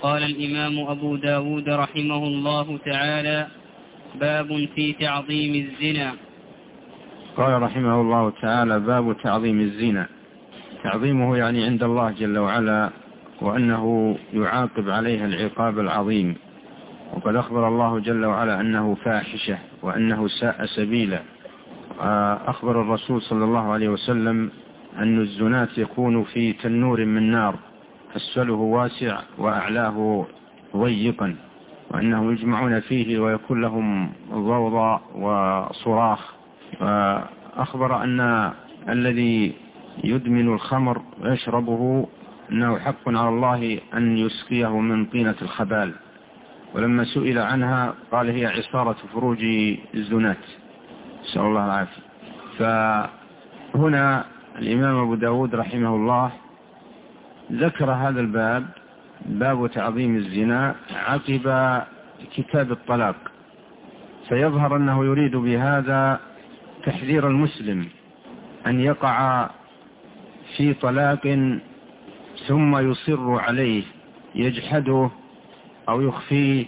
قال الإمام أبو داود رحمه الله تعالى: باب في تعظيم الزنا. قال رحمه الله تعالى: باب تعظيم الزنا. تعظيمه يعني عند الله جل وعلا، وأنه يعاقب عليها العقاب العظيم. وقد أخبر الله جل وعلا أنه فاحشة وأنه ساء سبيلا. أخبر الرسول صلى الله عليه وسلم أن الزنات يكون في تنور من نار، أسفله واسع وأعلاه ضيقا، وأنهم يجمعون فيه ويكون لهم ضوضاء وصراخ. أخبر أن الذي يدمن الخمر ويشربه أنه حق على الله أن يسقيه من طينة الخبال. ولما سئل عنها قال: هي عصارة فروج الزنات، نسأل الله العافية. فهنا الإمام أبو داود رحمه الله ذكر هذا الباب، باب تعظيم الزنا، عقب كتاب الطلاق، فيظهر أنه يريد بهذا تحذير المسلم أن يقع في طلاق ثم يصر عليه، يجحده أو يخفيه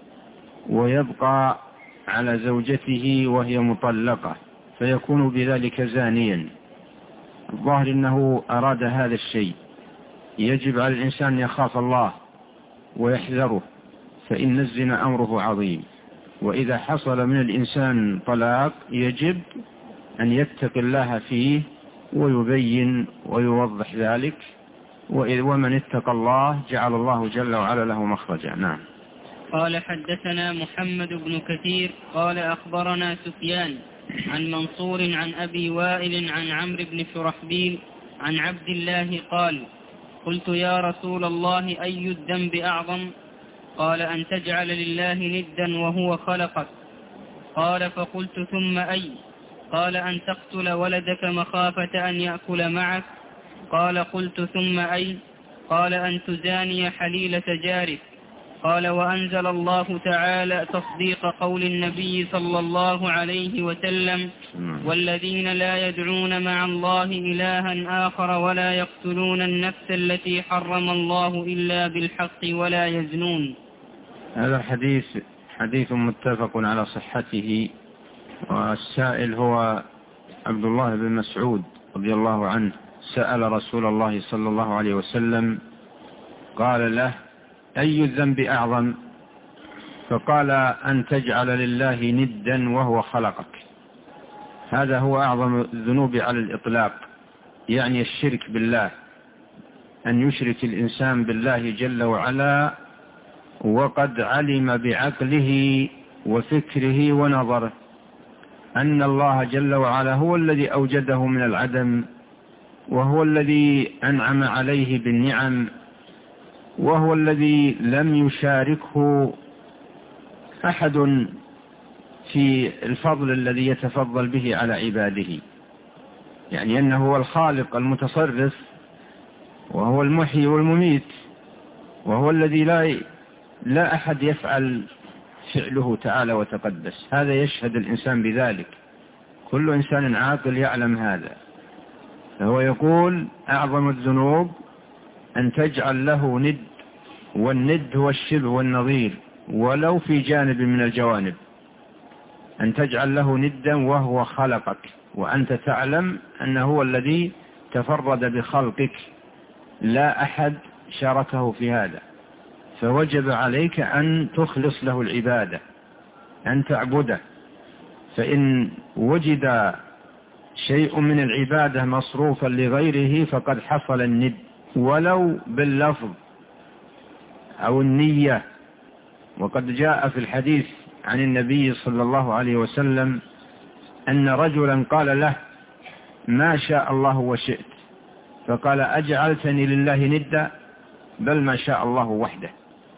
ويبقى على زوجته وهي مطلقة، فيكون بذلك زانيا. الظاهر أنه أراد هذا الشيء. يجب على الإنسان أن يخاف الله ويحذره، فإن الزنا أمره عظيم. وإذا حصل من الإنسان طلاق يجب أن يتقي الله فيه ويبين ويوضح ذلك، ومن اتقى الله جعل الله جل وعلا له مخرجا. نعم. قال: حدثنا محمد بن كثير قال أخبرنا سفيان عن منصور عن أبي وائل عن عمرو بن شرحبيل عن عبد الله قال: قلت يا رسول الله أي الذنب أعظم؟ قال: أن تجعل لله ندا وهو خلقك. قال: فقلت ثم أي؟ قال: أن تقتل ولدك مخافة أن يأكل معك. قال: قلت ثم أي؟ قال: أن تزاني حليلة جارك. قال: وأنزل الله تعالى تصديق قول النبي صلى الله عليه وسلم: والذين لا يدعون مع الله إلها آخر ولا يقتلون النفس التي حرم الله إلا بالحق ولا يزنون. هذا الحديث حديث متفق على صحته، والسائل هو عبد الله بن مسعود رضي الله عنه، سأل رسول الله صلى الله عليه وسلم قال له: أي الذنب أعظم؟ فقال: أن تجعل لله ندا وهو خلقك. هذا هو أعظم الذنوب على الإطلاق، يعني الشرك بالله، أن يشرك الإنسان بالله جل وعلا وقد علم بعقله وفكره ونظره أن الله جل وعلا هو الذي أوجده من العدم، وهو الذي أنعم عليه بالنعم، وهو الذي لم يشاركه أحد في الفضل الذي يتفضل به على عباده. يعني أنه هو الخالق المتصرف، وهو المحيي والمميت، وهو الذي لا أحد يفعل فعله تعالى وتقدس. هذا يشهد الإنسان بذلك، كل إنسان عاقل يعلم هذا. فهو يقول: أعظم الذنوب أن تجعل له ند، والند هو الشبه والنظير ولو في جانب من الجوانب. أن تجعل له ندا وهو خلقك، وأنت تعلم أنه هو الذي تفرد بخلقك، لا أحد شاركه في هذا. فوجب عليك أن تخلص له العبادة، أن تعبده. فإن وجد شيء من العبادة مصروفا لغيره فقد حصل الند، ولو باللفظ أو النية. وقد جاء في الحديث عن النبي صلى الله عليه وسلم أن رجلا قال له: ما شاء الله وشئت. فقال: أجعلتني لله ندا؟ بل ما شاء الله وحده.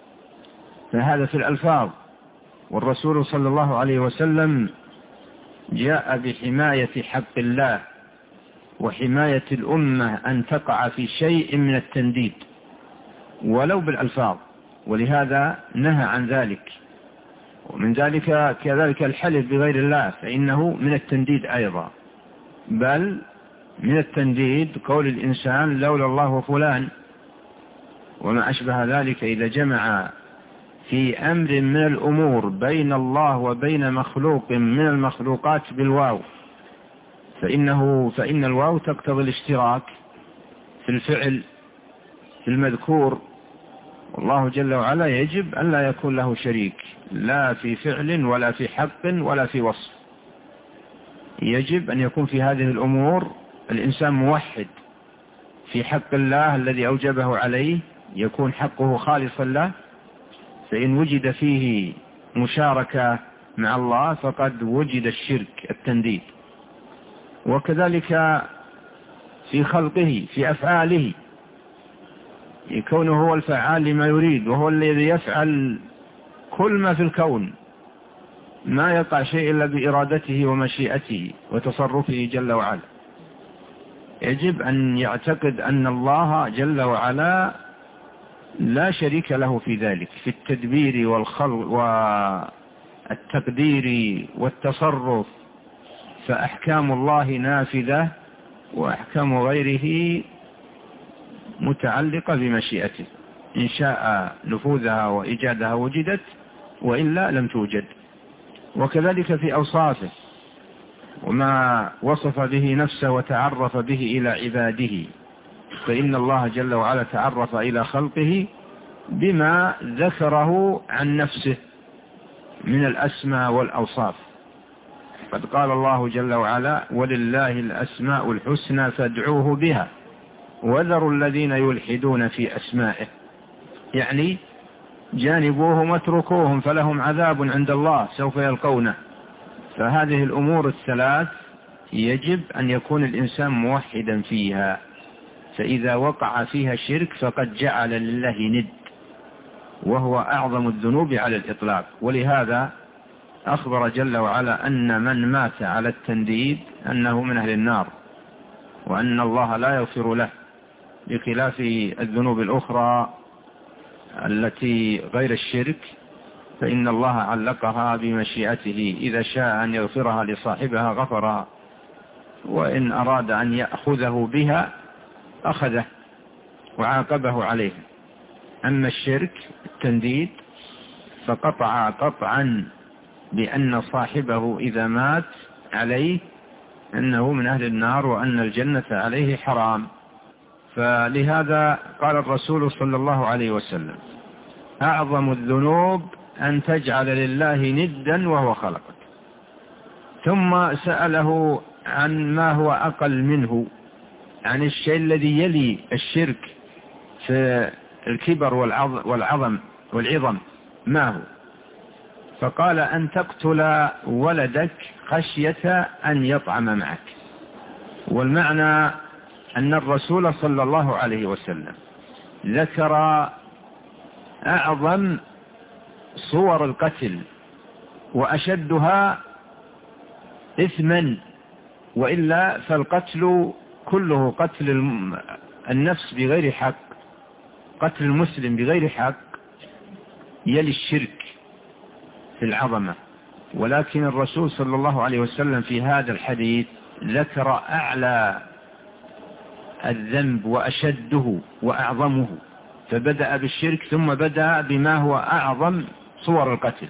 فهذا في الألفاظ. والرسول صلى الله عليه وسلم جاء بحماية حق الله وحماية الأمة أن تقع في شيء من التنديد ولو بالألفاظ، ولهذا نهى عن ذلك. ومن ذلك كذلك الحلف بغير الله، فإنه من التنديد أيضا. بل من التنديد قول الإنسان: لولا الله وفلان. وما أشبه ذلك إذا جمع في أمر من الأمور بين الله وبين مخلوق من المخلوقات بالواو، فإن الواو تقتضي الاشتراك في الفعل في المذكور، والله جل وعلا يجب أن لا يكون له شريك لا في فعل ولا في حق ولا في وصف. يجب أن يكون في هذه الأمور الإنسان موحد في حق الله الذي أوجبه عليه، يكون حقه خالصا له، فإن وجد فيه مشاركة مع الله فقد وجد الشرك التنديد. وكذلك في خلقه في أفعاله، كونه هو الفعال لما يريد، وهو الذي يفعل كل ما في الكون، ما يقع شيء إلا بإرادته ومشيئته وتصرفه جل وعلا. يجب أن يعتقد أن الله جل وعلا لا شريك له في ذلك، في التدبير والخلق والتقدير والتصرف، فأحكام الله نافذة وأحكام غيره متعلقة بمشيئته، إن شاء نفوذها وإيجادها وجدت، وإلا لم توجد. وكذلك في أوصافه وما وصف به نفسه وتعرف به إلى عباده، فإن الله جل وعلا تعرف إلى خلقه بما ذكره عن نفسه من الأسماء والأوصاف. قد قال الله جل وعلا: ولله الأسماء الحسنى فادعوه بها وذروا الذين يلحدون في أسمائه، يعني جانبوهم واتركوهم فلهم عذاب عند الله سوف يلقونه. فهذه الأمور الثلاث يجب أن يكون الإنسان موحدا فيها، فإذا وقع فيها شرك فقد جعل لله ند، وهو أعظم الذنوب على الإطلاق. ولهذا أخبر جل وعلا أن من مات على التنديد أنه من أهل النار، وأن الله لا يغفر له، بخلاف الذنوب الأخرى التي غير الشرك فإن الله علقها بمشيئته، إذا شاء أن يغفرها لصاحبها غفرها، وإن أراد أن يأخذه بها أخذه وعاقبه عليه. أما الشرك التنديد فقطع قطعا بأن صاحبه إذا مات عليه أنه من أهل النار، وأن الجنة عليه حرام. فلهذا قال الرسول صلى الله عليه وسلم: أعظم الذنوب أن تجعل لله ندا وهو خلقك. ثم سأله عن ما هو أقل منه، عن الشيء الذي يلي الشرك في الكبر والعظم ما هو؟ فقال: أن تقتل ولدك خشية أن يطعم معك. والمعنى أن الرسول صلى الله عليه وسلم ذكر أعظم صور القتل وأشدها إثما، وإلا فالقتل كله قتل النفس بغير حق، قتل المسلم بغير حق يلي الشرك في العظمة. ولكن الرسول صلى الله عليه وسلم في هذا الحديث ذكر أعلى الذنب وأشده وأعظمه، فبدأ بالشرك ثم بدأ بما هو أعظم صور القتل،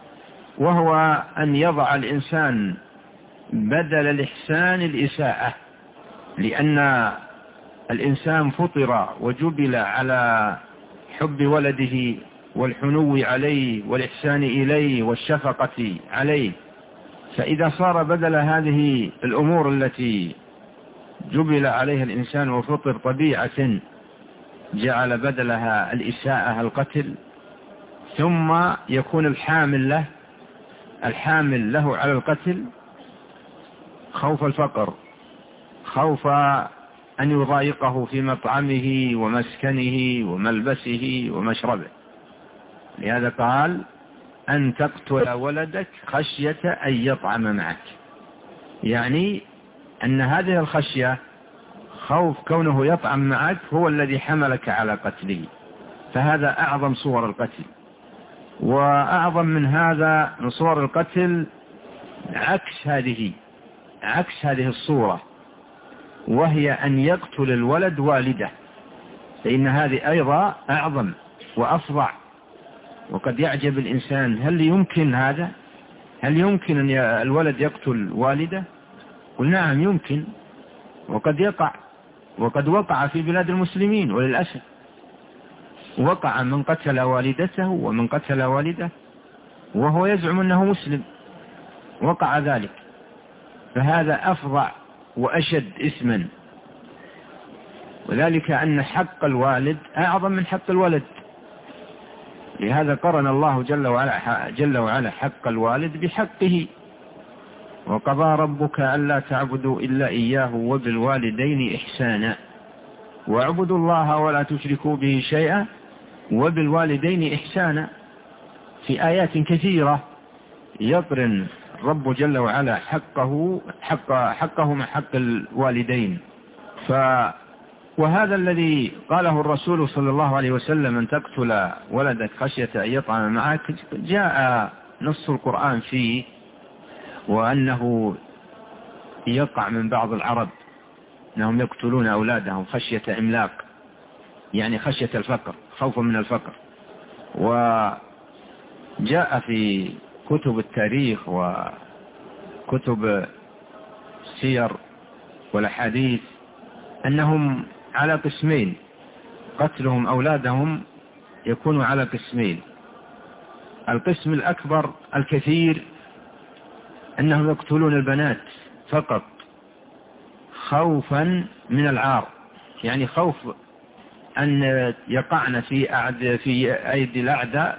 وهو أن يضع الإنسان بدل الإحسان الإساءة، لأن الإنسان فطر وجبل على حب ولده والحنو عليه والإحسان إليه والشفقة عليه، فإذا صار بدل هذه الأمور التي جبل عليها الإنسان وفطر طبيعة جعل بدلها الإساءة القتل، ثم يكون الحامل له على القتل خوف الفقر، خوف أن يضايقه في مطعمه ومسكنه وملبسه ومشربه. لهذا قال: أن تقتل ولدك خشية أن يطعم معك، يعني أن هذه الخشية خوف كونه يطعم معك هو الذي حملك على قتله، فهذا أعظم صور القتل. وأعظم من هذا من صور القتل عكس هذه الصورة، وهي أن يقتل الولد والده، فإن هذه أيضا أعظم وأفظع. وقد يعجب الإنسان، هل يمكن هذا؟ هل يمكن أن الولد يقتل والده؟ قل نعم يمكن، وقد يقع، وقد وقع في بلاد المسلمين وللأسف. وقع من قتل والدته ومن قتل والده وهو يزعم أنه مسلم، وقع ذلك. فهذا أفظع وأشد إثما، وذلك أن حق الوالد أعظم من حق الولد. لهذا قرن الله جل وعلا حق الوالد بحقه، وقضى ربك ألا تعبدوا إلا إياه وبالوالدين إحسانا واعبدوا الله ولا تشركوا به شيئا وبالوالدين إحسانا. في آيات كثيرة يقرن رب جل وعلا حقه مع حق الوالدين. وهذا الذي قاله الرسول صلى الله عليه وسلم أن تقتل ولدك خشية أن يطعم معك، جاء نص القرآن فيه، وأنه يقع من بعض العرب أنهم يقتلون أولادهم خشية إملاق، يعني خشية الفقر، خوفا من الفقر. وجاء في كتب التاريخ وكتب السير والأحاديث أنهم على قسمين، قتلهم أولادهم يكون على قسمين. القسم الأكبر الكثير أنهم يقتلون البنات فقط خوفا من العار، يعني خوف أن يقعن في أيدي الأعداء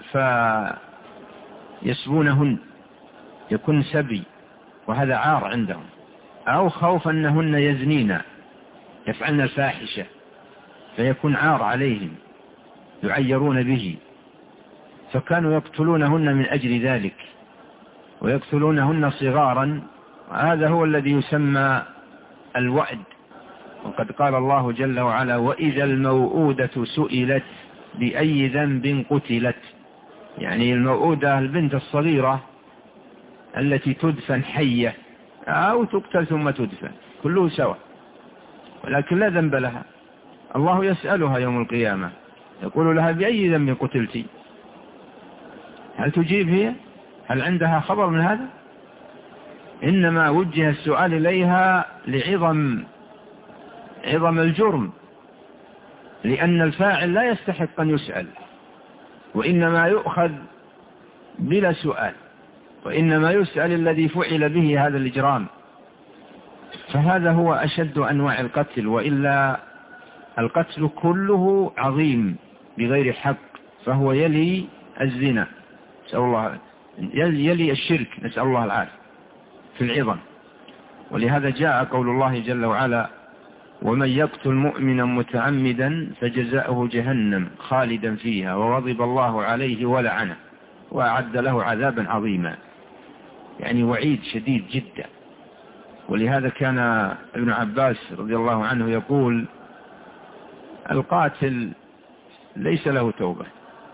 فيسبونهن، يكون سبي وهذا عار عندهم، أو خوف أنهن يزنين يفعلن الفاحشة فيكون عار عليهم يعيرون به، فكانوا يقتلونهن من أجل ذلك، ويقتلونهن صغارا. هذا هو الذي يسمى الوأد. وقد قال الله جل وعلا: وإذا الموءودة سئلت بأي ذنب قتلت. يعني الموءودة البنت الصغيرة التي تدفن حية أو تقتل ثم تدفن، كله سواء، ولكن لا ذنب لها. الله يسألها يوم القيامة يقول لها: بأي ذنب قتلت؟ هل تجيب هي؟ هل عندها خبر من هذا؟ إنما وجه السؤال إليها لعظم الجرم، لأن الفاعل لا يستحق أن يسأل، وإنما يؤخذ بلا سؤال، وإنما يسأل الذي فعل به هذا الإجرام. فهذا هو أشد أنواع القتل، وإلا القتل كله عظيم بغير حق، فهو يلي الزنا، نسأل الله، يلي الشرك، نسأل الله العافية في العظم. ولهذا جاء قول الله جل وعلا: ومن يقتل مؤمنا متعمدا فجزاؤه جهنم خالدا فيها وغضب الله عليه ولعنه وأعد له عذابا عظيما. يعني وعيد شديد جدا. ولهذا كان ابن عباس رضي الله عنه يقول: القاتل ليس له توبة،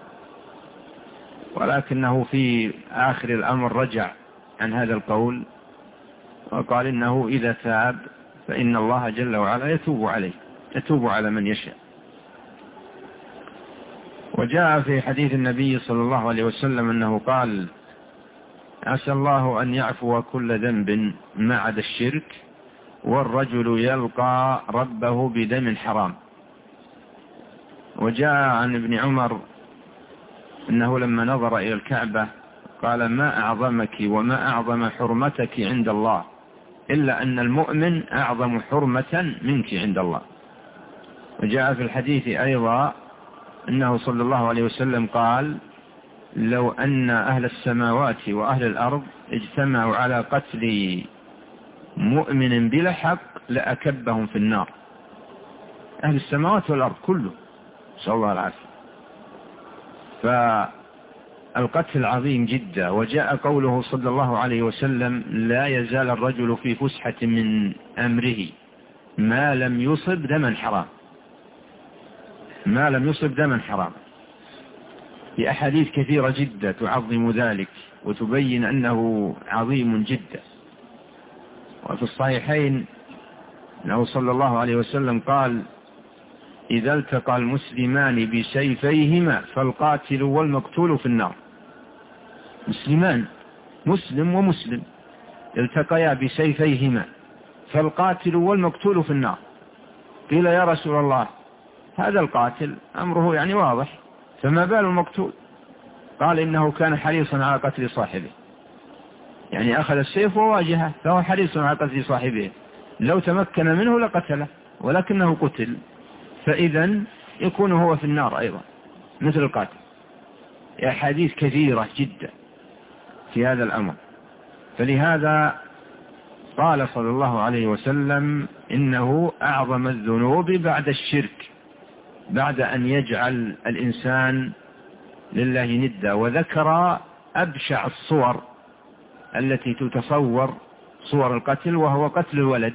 ولكنه في آخر الأمر رجع عن هذا القول وقال إنه إذا تاب فإن الله جل وعلا يتوب على من يشاء. وجاء في حديث النبي صلى الله عليه وسلم أنه قال: عسى الله أن يعفو كل ذنب ما عدا الشرك، والرجل يلقى ربه بدم حرام. وجاء عن ابن عمر أنه لما نظر إلى الكعبة قال: ما أعظمك وما أعظم حرمتك عند الله، إلا أن المؤمن أعظم حرمة منك عند الله. وجاء في الحديث أيضا أنه صلى الله عليه وسلم قال: لو أن أهل السماوات وأهل الأرض اجتمعوا على قتل مؤمن بلا حق لأكبهم في النار. أهل السماوات والأرض كله، نسأل الله العافية. فالقتل عظيم جدا. وجاء قوله صلى الله عليه وسلم: لا يزال الرجل في فسحة من أمره ما لم يصب دما حرام، ما لم يصب دما حرام. في أحاديث كثيرة جدا تعظم ذلك وتبين أنه عظيم جدا. وفي الصحيحين أنه صلى الله عليه وسلم قال: إذا التقى المسلمان بسيفيهما فالقاتل والمقتول في النار. مسلمان، مسلم ومسلم، التقيا بسيفيهما فالقاتل والمقتول في النار. قيل يا رسول الله هذا القاتل أمره يعني واضح، فما بال المقتول؟ قال إنه كان حريصا على قتل صاحبه، يعني أخذ السيف وواجهه، فهو حريص على قتل صاحبه، لو تمكن منه لقتله ولكنه قتل، فإذا يكون هو في النار أيضا مثل القاتل. أحاديث كثيرة جدا في هذا الأمر. فلهذا قال صلى الله عليه وسلم إنه أعظم الذنوب بعد الشرك، بعد أن يجعل الإنسان لله ندا. وذكر أبشع الصور التي تتصور صور القتل، وهو قتل الولد،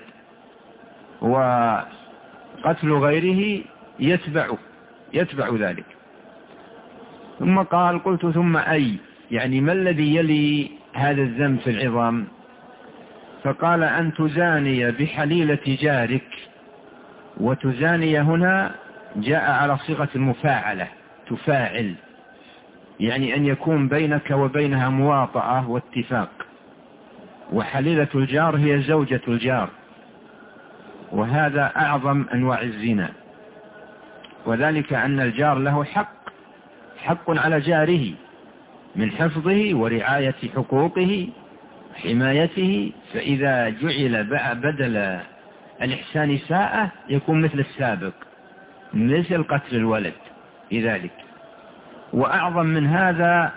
وقتل غيره يتبع ذلك. ثم قال قلت ثم أي، يعني ما الذي يلي هذا الذنب في العظام؟ فقال أن تزاني بحليلة جارك. وتزاني هنا جاء على صيغة المفاعلة، تفاعل، يعني أن يكون بينك وبينها مواطأة واتفاق. وحليلة الجار هي زوجة الجار، وهذا أعظم أنواع الزنا، وذلك أن الجار له حق على جاره من حفظه ورعاية حقوقه حمايته. فإذا جعل بدل الإحسان ساءة يكون مثل السابق، مثل قتل الولد لذلك. وأعظم من هذا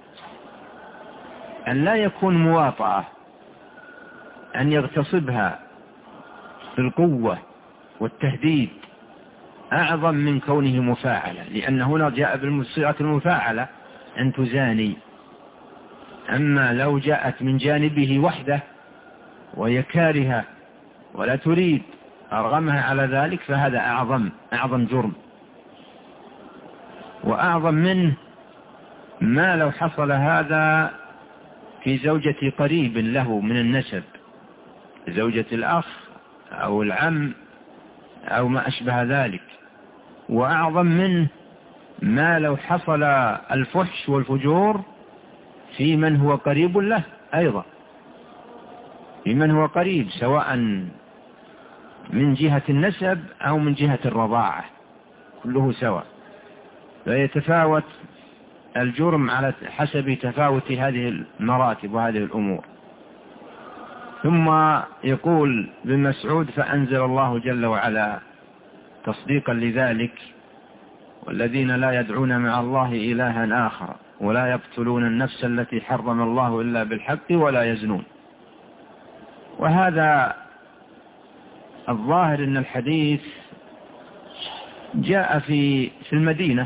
أن لا يكون مواطأة، أن يغتصبها في القوة والتهديد، أعظم من كونه مفاعلة، لأن هنا جاء بالصيغة المفاعلة أن تزاني. أما لو جاءت من جانبه وحده وهي كارهة ولا تريد، أرغمها على ذلك، فهذا أعظم جرم. وأعظم منه ما لو حصل هذا في زوجة قريب له من النسب، زوجة الأخ أو العم أو ما أشبه ذلك. وأعظم منه ما لو حصل الفحش والفجور في من هو قريب له أيضا، في من هو قريب، سواء من جهة النسب أو من جهة الرضاعة، كله سواء. فيتفاوت الجرم على حسب تفاوت هذه المراتب وهذه الأمور. ثم يقول ابن مسعود فأنزل الله جل وعلا تصديقا لذلك: والذين لا يدعون مع الله إلها آخر ولا يقتلون النفس التي حرم الله إلا بالحق ولا يزنون. وهذا الظاهر أن الحديث جاء في المدينة،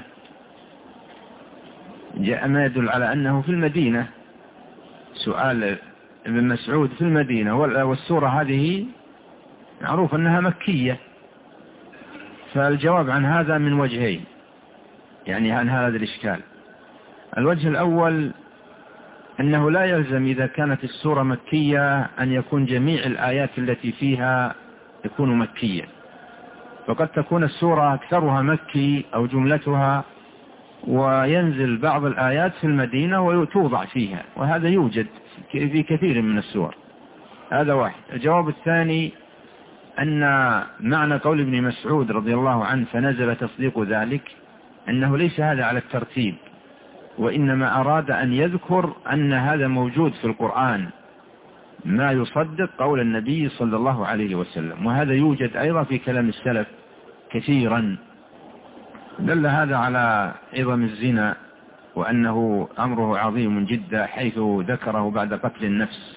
جاء ما يدل على أنه في المدينة. سؤال ابن مسعود في المدينة، والسورة هذه معروف أنها مكية، فالجواب عن هذا من وجهين، يعني عن هذا الإشكال. الوجه الأول أنه لا يلزم إذا كانت السورة مكية أن يكون جميع الآيات التي فيها تكون مكية، فقد تكون السورة أكثرها مكي أو جملتها، وينزل بعض الآيات في المدينة وتوضع فيها، وهذا يوجد في كثير من السور. هذا واحد. الجواب الثاني أن معنى قول ابن مسعود رضي الله عنه فنزل تصديق ذلك أنه ليس هذا على الترتيب، وإنما أراد أن يذكر أن هذا موجود في القرآن ما يصدق قول النبي صلى الله عليه وسلم، وهذا يوجد أيضا في كلام السلف كثيرا. دل هذا على عظم الزنا وأنه أمره عظيم جدا، حيث ذكره بعد قتل النفس،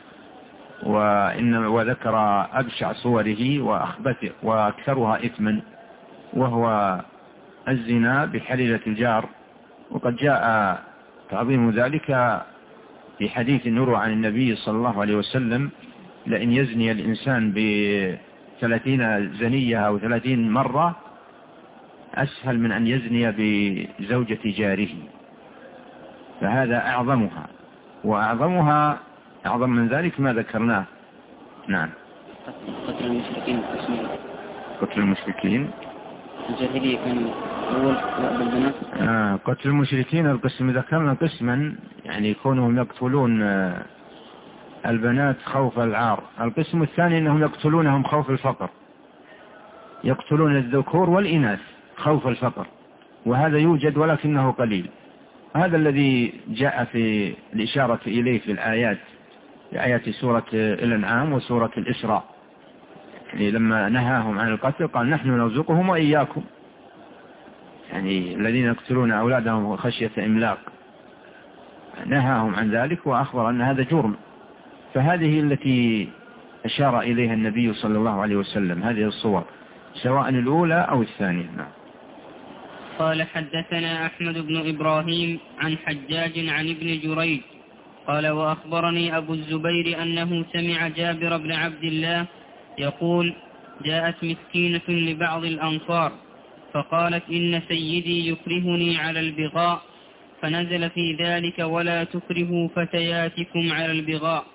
وذكر أبشع صوره وأكثرها إثما، وهو الزنا بحليلة الجار. وقد جاء تعظيم ذلك في حديث نروى عن النبي صلى الله عليه وسلم: لأن يزني الإنسان ب30 زنية أو 30 مرة أسهل من أن يزني بزوجة جاره. فهذا أعظمها، وأعظمها أعظم من ذلك ما ذكرناه. نعم. قتل المشركين. قتل المشركين الجاهلية كان أول بالبنات. قتل المشركين القسم ذكرنا قسما يعني كونهم يقتلون البنات خوف العار. القسم الثاني أنهم يقتلونهم خوف الفقر، يقتلون الذكور والإناث خوف الفقر، وهذا يوجد ولكنه قليل. هذا الذي جاء في الإشارة إليه في الآيات، في آيات سورة الأنعام وسورة الإسراء، يعني لما نهاهم عن القتل قال نحن نرزقهم وإياكم، يعني الذين يقتلون أولادهم خشية إملاق نهاهم عن ذلك وأخبر أن هذا جرم. فهذه التي أشار إليها النبي صلى الله عليه وسلم، هذه الصور سواء الأولى أو الثانية. نعم. قال حدثنا أحمد بن إبراهيم عن حجاج عن ابن جريج قال وأخبرني أبو الزبير أنه سمع جابر بن عبد الله يقول جاءت مسكينة لبعض الأنصار فقالت إن سيدي يكرهني على البغاء، فنزل في ذلك ولا تكرهوا فتياتكم على البغاء.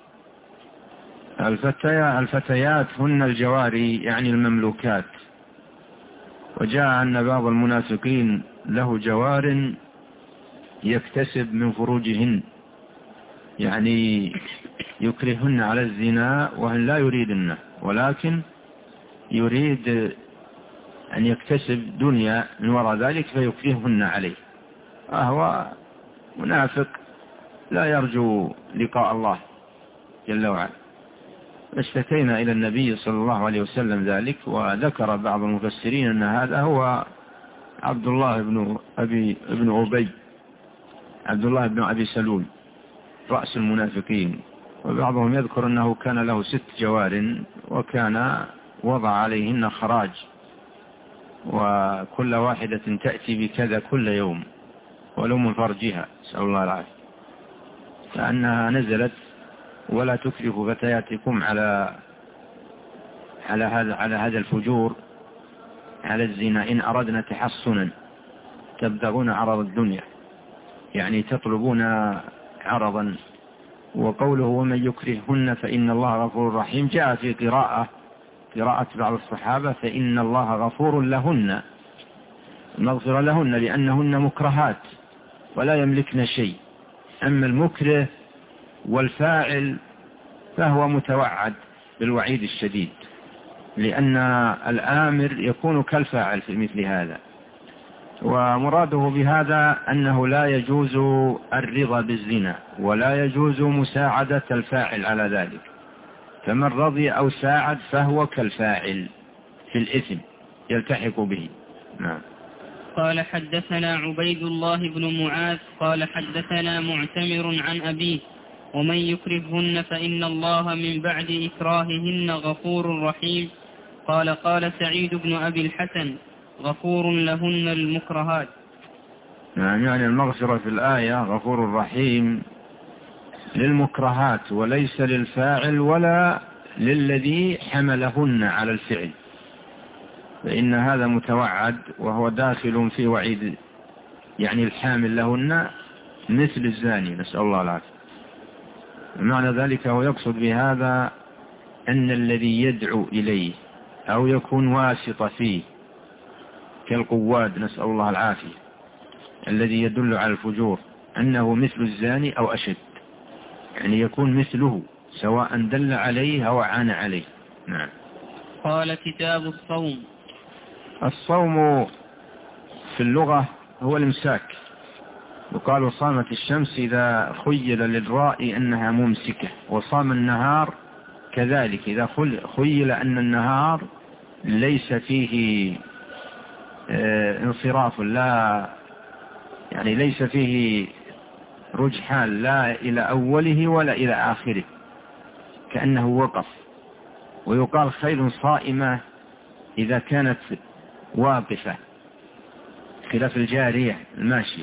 الفتيات هن الجواري يعني المملوكات. وجاء أن بعض المنافقين له جوار يكتسب من فروجهن، يعني يكرهن على الزنا وهن لا يريدن، ولكن يريد أن يكتسب دنيا من وراء ذلك فيكرهن عليه. هو منافق لا يرجو لقاء الله جل وعلا. اشتكينا إلى النبي صلى الله عليه وسلم ذلك، وذكر بعض المفسرين أن هذا هو عبد الله بن أبي سلول رأس المنافقين. وبعضهم يذكر أنه كان له 6 جوار وكان وضع عليهن خراج، وكل واحدة تأتي بكذا كل يوم ولو من فرجها، نسأل الله العافية. فأنها نزلت ولا تكرهوا فتياتكم على هذا الفجور، على الزنا، إن أردنا تحصنا تبتغون عرض الدنيا، يعني تطلبون عرضا. وقوله ومن يكرههن فإن الله غفور رحيم جاء في قراءة بعض الصحابة فإن الله غفور لهن، مغفر لهن لأنهن مكرهات ولا يملكن شيء. أما المكره والفاعل فهو متوعد بالوعيد الشديد، لأن الآمر يكون كالفاعل في مثل هذا. ومراده بهذا أنه لا يجوز الرضا بالزنا ولا يجوز مساعدة الفاعل على ذلك، فمن رضي أو ساعد فهو كالفاعل في الإثم يلتحق به. نعم. قال حدثنا عبيد الله بن معاذ قال حدثنا معتمر عن أبيه ومن يكرههن فإن الله من بعد إكراههن غفور رحيم. قال سعيد بن أبي الحسن غفور لهن المكرهات. يعني المغفرة في الآية غفور رحيم للمكرهات وليس للفاعل ولا للذي حملهن على الفعل، فإن هذا متوعد وهو داخل في وعيد، يعني الحامل لهن مثل الزاني، نسأل الله العافية. معنى ذلك هو يقصد بهذا أن الذي يدعو إليه أو يكون واسطة فيه كالقواد، نسأل الله العافية، الذي يدل على الفجور أنه مثل الزاني أو أشد، يعني يكون مثله سواء دل عليه أو عانى عليه. نعم. قال كتاب الصوم. الصوم في اللغة هو الإمساك، يقال صامت الشمس إذا خيل للرائي أنها ممسكة، وصام النهار كذلك إذا خيل أن النهار ليس فيه انصراف، لا يعني ليس فيه رجحان لا إلى أوله ولا إلى آخره، كأنه وقف. ويقال خيل صائمة إذا كانت واقفة خلاف الجارية الماشية.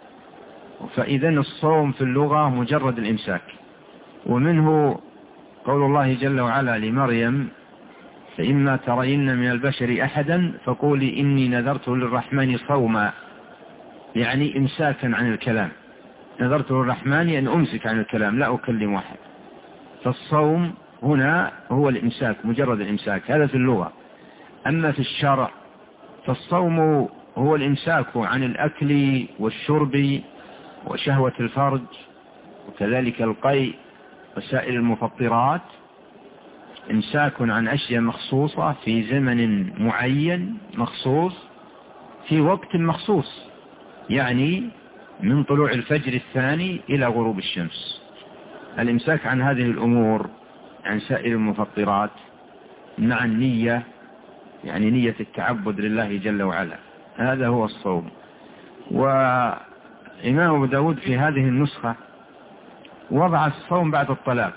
فإذا الصوم في اللغة مجرد الإمساك. ومنه قول الله جل وعلا لمريم فإما ترين من البشر أحدا فقولي إني نذرت للرحمن صوما، يعني إمساكا عن الكلام، نذرت للرحمن أن أمسك عن الكلام لا أكلم أحد. فالصوم هنا هو الإمساك، مجرد الإمساك، هذا في اللغة. أما في الشرع فالصوم هو الإمساك عن الأكل والشرب وشهوة الفرج وكذلك القيء وسائر المفطرات، إمساك عن أشياء مخصوصة في زمن معين مخصوص في وقت مخصوص، يعني من طلوع الفجر الثاني إلى غروب الشمس. الإمساك عن هذه الأمور، عن سائر المفطرات، مع النية، يعني نية التعبد لله جل وعلا، هذا هو الصوم. وإمام أبو داود في هذه النسخة وضع الصوم بعد الطلاق،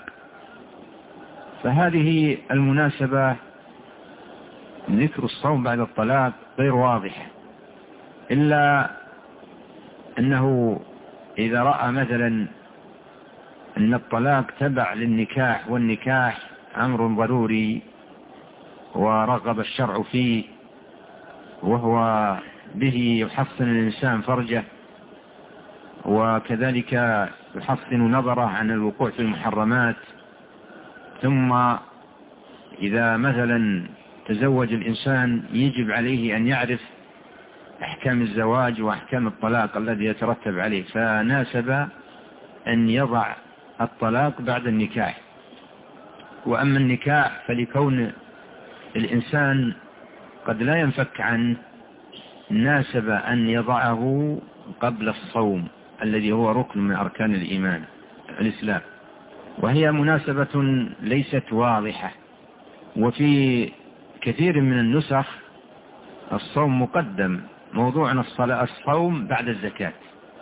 فهذه المناسبة ذكر الصوم بعد الطلاق غير واضح، إلا أنه إذا رأى مثلا أن الطلاق تبع للنكاح والنكاح أمر ضروري ورغب الشرع فيه وهو به يحصن الإنسان فرجه وكذلك يحصن نظره عن الوقوع في المحرمات، ثم إذا مثلا تزوج الإنسان يجب عليه أن يعرف أحكام الزواج وأحكام الطلاق الذي يترتب عليه، فناسب أن يضع الطلاق بعد النكاح. وأما النكاح فلكون الإنسان قد لا ينفك عنه ناسب أن يضعه قبل الصوم الذي هو ركن من أركان الإيمان الإسلام، وهي مناسبة ليست واضحة. وفي كثير من النسخ الصوم مقدم، موضوع الصوم بعد الزكاة،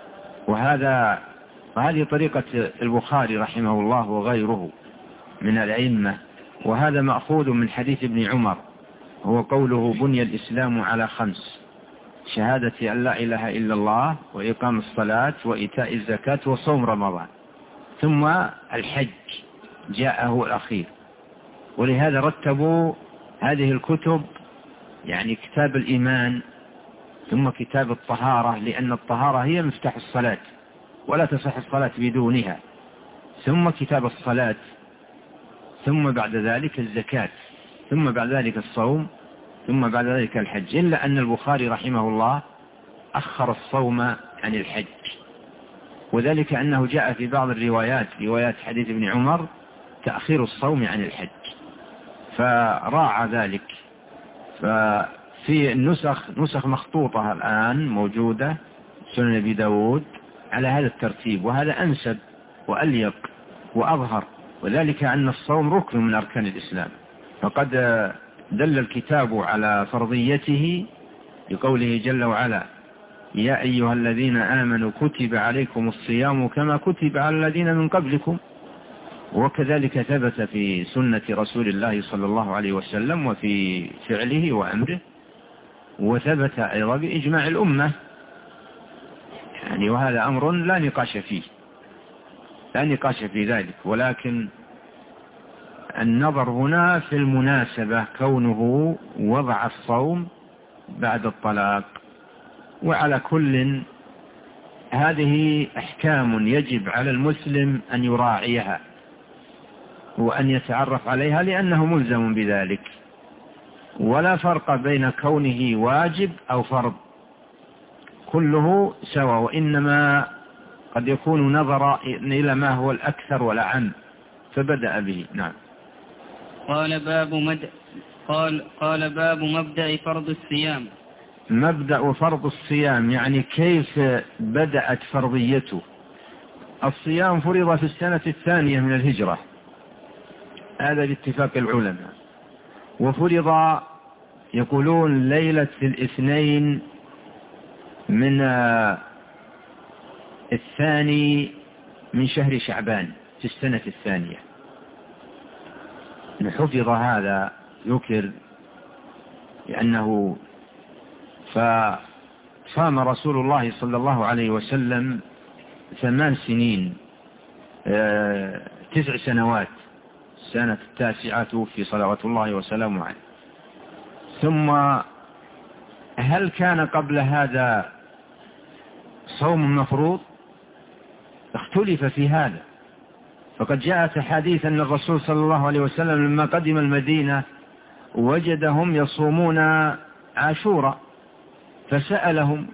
وهذه طريقة البخاري رحمه الله وغيره من الأئمة، وهذا مأخوذ من حديث ابن عمر، هو قوله بني الإسلام على 5: شهادة أن لا إله إلا الله وإقام الصلاة وإيتاء الزكاة وصوم رمضان، ثم الحج جاءه الأخير. ولهذا رتبوا هذه الكتب، يعني كتاب الإيمان ثم كتاب الطهارة، لأن الطهارة هي مفتاح الصلاة ولا تصح الصلاة بدونها، ثم كتاب الصلاة، ثم بعد ذلك الزكاة، ثم بعد ذلك الصوم، ثم بعد ذلك الحج، إلا أن البخاري رحمه الله أخر الصوم عن الحج، وذلك أنه جاء في بعض الروايات، روايات حديث ابن عمر، تأخير الصوم عن الحج، فراعى ذلك. ففي نسخ مخطوطة الآن موجودة سنن أبي داود على هذا الترتيب، وهذا أنسب وأليق وأظهر، وذلك أن الصوم ركن من أركان الإسلام، فقد دل الكتاب على فرضيته بقوله جل وعلا: يا أيها الذين آمنوا كتب عليكم الصيام كما كتب على الذين من قبلكم. وكذلك ثبت في سنة رسول الله صلى الله عليه وسلم وفي فعله وأمره، وثبت أيضا بإجماع الأمة، يعني وهذا أمر لا نقاش فيه، لا نقاش في ذلك، ولكن النظر هنا في المناسبة، كونه وضع الصوم بعد الطلاق. وعلى كل هذه أحكام يجب على المسلم أن يراعيها وأن يتعرف عليها، لأنه ملزم بذلك، ولا فرق بين كونه واجب أو فرض، كله سواء، وإنما قد يكون نظر إلى ما هو الأكثر والأعم فبدأ به. نعم. قال باب مبدأ فرض الصيام. مبدأ فرض الصيام يعني كيف بدأت فرضيته. الصيام فرض في السنة 2 من الهجرة، هذا باتفاق العلماء، وفرض يقولون ليلة 2 من 2 من شهر شعبان في السنة 2. حفظ هذا ذكر لأنه فصام رسول الله صلى الله عليه وسلم 8 سنين 9 سنوات، السنة 9 توفي صلوات الله وسلامه عليه. ثم هل كان قبل هذا صوم مفروض؟ اختلف في هذا، فقد جاءت حديث أن الرسول صلى الله عليه وسلم لما قدم المدينة وجدهم يصومون عاشوراء فسأل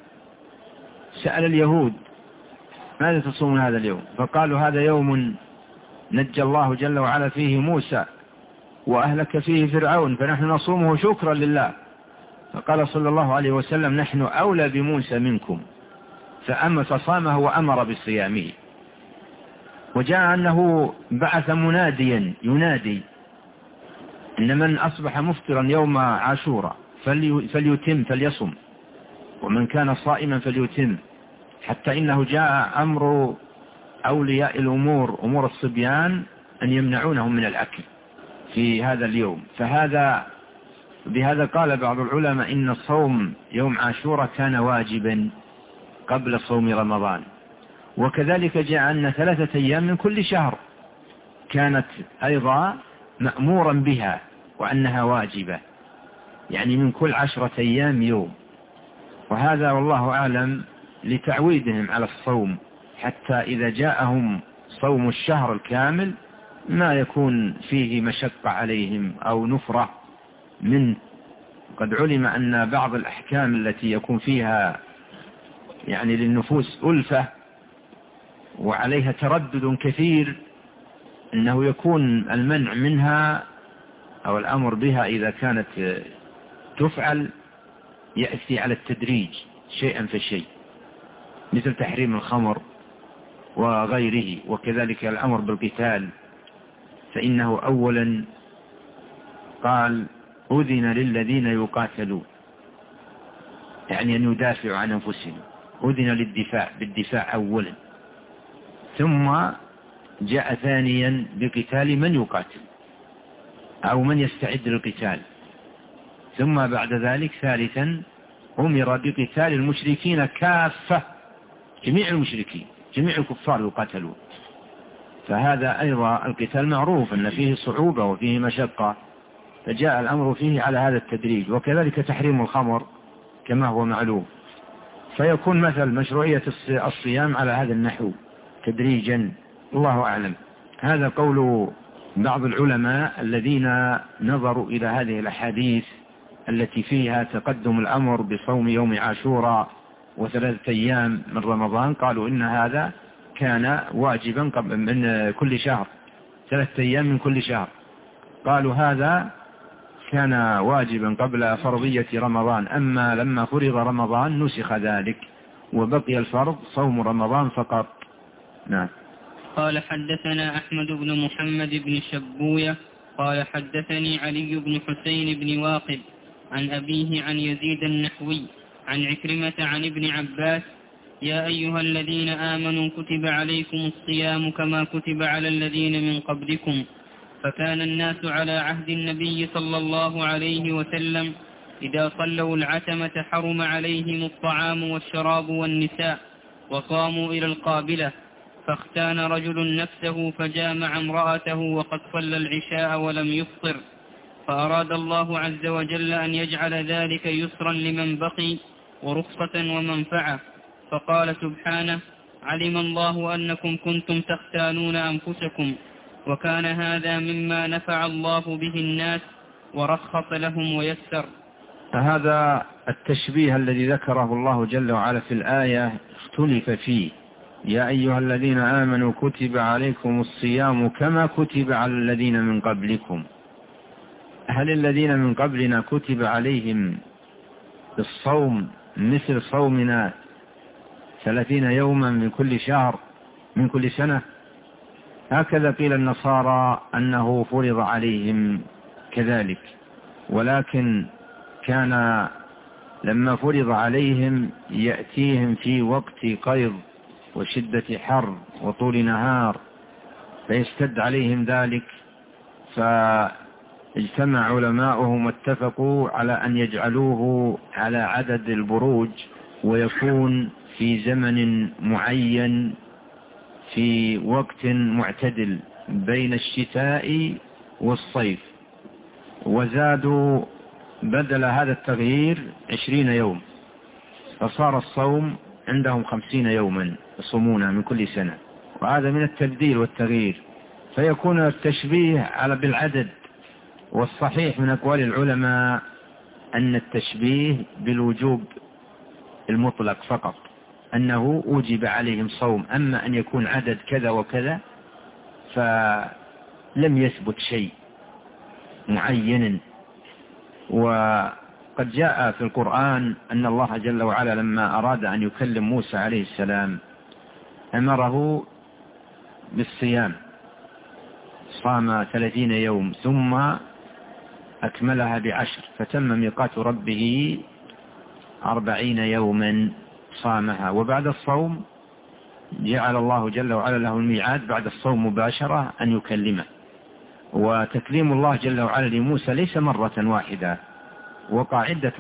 اليهود: ماذا تصومون هذا اليوم؟ فقالوا: هذا يوم نجى الله جل وعلا فيه موسى وأهلك فيه فرعون، فنحن نصومه شكرا لله. فقال صلى الله عليه وسلم: نحن أولى بموسى منكم، فصامه وأمر بصيامه. وجاء أنه بعث مناديا ينادي إن من أصبح مفطرا يوم عاشوراء فليصم، ومن كان صائما فليتم، حتى إنه جاء أمر أولياء الأمور أمور الصبيان أن يمنعونهم من الأكل في هذا اليوم. بهذا قال بعض العلماء إن الصوم يوم عاشوراء كان واجبا قبل صوم رمضان. وكذلك جاء أن 3 أيام من كل شهر كانت أيضا مأمورا بها وأنها واجبة، يعني من كل 10 أيام يوم. وهذا والله أعلم لتعويدهم على الصوم، حتى إذا جاءهم صوم الشهر الكامل ما يكون فيه مشقة عليهم أو نفرة منه. قد علم أن بعض الأحكام التي يكون فيها يعني للنفوس ألفة وعليها تردد كثير، أنه يكون المنع منها أو الأمر بها إذا كانت تفعل يأتي على التدريج شيئا فشيء، مثل تحريم الخمر وغيره. وكذلك الأمر بالقتال، فإنه أولا قال: أذن للذين يقاتلون، يعني أن يدافعوا عن أنفسهم، أذن بالدفاع أولا، ثم جاء ثانيا بقتال من يقاتل أو من يستعد للقتال، ثم بعد ذلك ثالثا أمر بقتال المشركين كافة، جميع المشركين جميع الكفار يقاتلون. فهذا أيضا القتال معروف أن فيه صعوبة وفيه مشقة، فجاء الأمر فيه على هذا التدريج. وكذلك تحريم الخمر كما هو معلوم، فيكون مثل مشروعية الصيام على هذا النحو تدريجا. الله أعلم. هذا قول بعض العلماء الذين نظروا إلى هذه الأحاديث التي فيها تقدم الأمر بصوم يوم عاشوراء و3 أيام من رمضان، قالوا إن هذا كان واجبا قبل من كل شهر، 3 أيام من كل شهر. قالوا هذا كان واجبا قبل فرضية رمضان، أما لما فرض رمضان نسخ ذلك وبقي الفرض صوم رمضان فقط. نعم. قال: حدثنا أحمد بن محمد بن شبوية قال: حدثني علي بن حسين بن واقد عن أبيه عن يزيد النحوي عن عكرمة عن ابن عباس: يا أيها الذين آمنوا كتب عليكم الصيام كما كتب على الذين من قبلكم. فكان الناس على عهد النبي صلى الله عليه وسلم إذا صلوا العتمة حرم عليهم الطعام والشراب والنساء، وصاموا إلى القابلة. فاختان رجل نفسه فجامع امرأته وقد صلى العشاء ولم يفطر، فأراد الله عز وجل أن يجعل ذلك يسرا لمن بقي ورخصة ومنفعة، فقال سبحانه: علم الله أنكم كنتم تختانون أنفسكم، وكان هذا مما نفع الله به الناس ورخص لهم ويسر. فهذا التشبيه الذي ذكره الله جل وعلا في الآية اختلف فيه. يا أيها الذين آمنوا كتب عليكم الصيام كما كتب على الذين من قبلكم. هل الذين من قبلنا كتب عليهم الصوم مثل صومنا 30 يوما من كل شهر من كل سنة؟ هكذا قيل النصارى أنه فرض عليهم كذلك، ولكن كان لما فرض عليهم يأتيهم في وقت قيض وشدة حر وطول نهار، فيشتد عليهم ذلك، فاجتمع علماؤهم واتفقوا على أن يجعلوه على عدد البروج، ويكون في زمن معين في وقت معتدل بين الشتاء والصيف. وزادوا بدل هذا التغيير 20 يوم، فصار الصوم عندهم 50 يوما يصومون من كل سنة، وهذا من التبديل والتغيير، فيكون التشبيه على بالعدد. والصحيح من أقوال العلماء أن التشبيه بالوجوب المطلق فقط أنه أوجب عليهم صوم، أما أن يكون عدد كذا وكذا فلم يثبت شيء معين. وقد جاء في القرآن أن الله جل وعلا لما أراد أن يكلم موسى عليه السلام أمره بالصيام، صام 30 يوم ثم أكملها ب10، فتم ميقات ربه 40 يوما صامها. وبعد الصوم جعل الله جل وعلا له الميعاد بعد الصوم مباشرة أن يكلمه. وتكليم الله جل وعلا لموسى ليس مرة واحدة، وقع عدة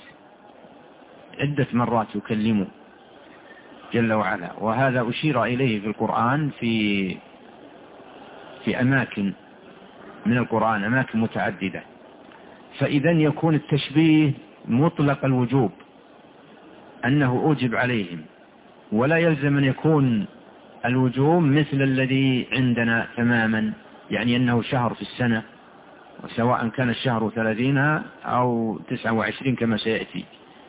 مرات يكلمه جل وعلا، وهذا أشير إليه في القرآن في أماكن من القرآن، أماكن متعددة. فإذا يكون التشبيه مطلق الوجوب أنه أوجب عليهم، ولا يلزم أن يكون الوجوب مثل الذي عندنا تماما، يعني أنه شهر في السنة، وسواء كان الشهر 30 أو 29 كما سيأتي،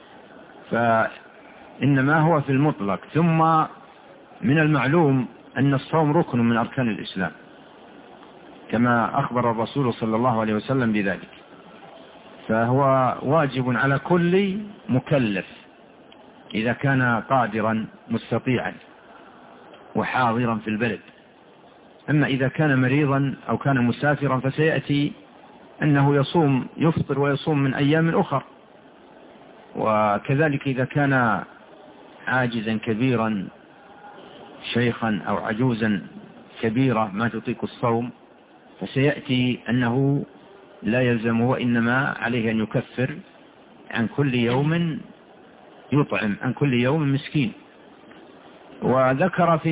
فإنما هو في المطلق. ثم من المعلوم أن الصوم ركن من أركان الإسلام كما أخبر الرسول صلى الله عليه وسلم بذلك، فهو واجب على كل مكلف إذا كان قادرا مستطيعا وحاضرا في البلد. أما إذا كان مريضا أو كان مسافرا فسيأتي أنه يفطر ويصوم من أيام أخر. وكذلك إذا كان عاجزا كبيرا شيخا أو عجوزا كبيرة ما تطيق الصوم فسيأتي أنه لا يلزمه، وإنما عليه أن يكفر عن كل يوم، يطعم عن كل يوم مسكين. وذكر في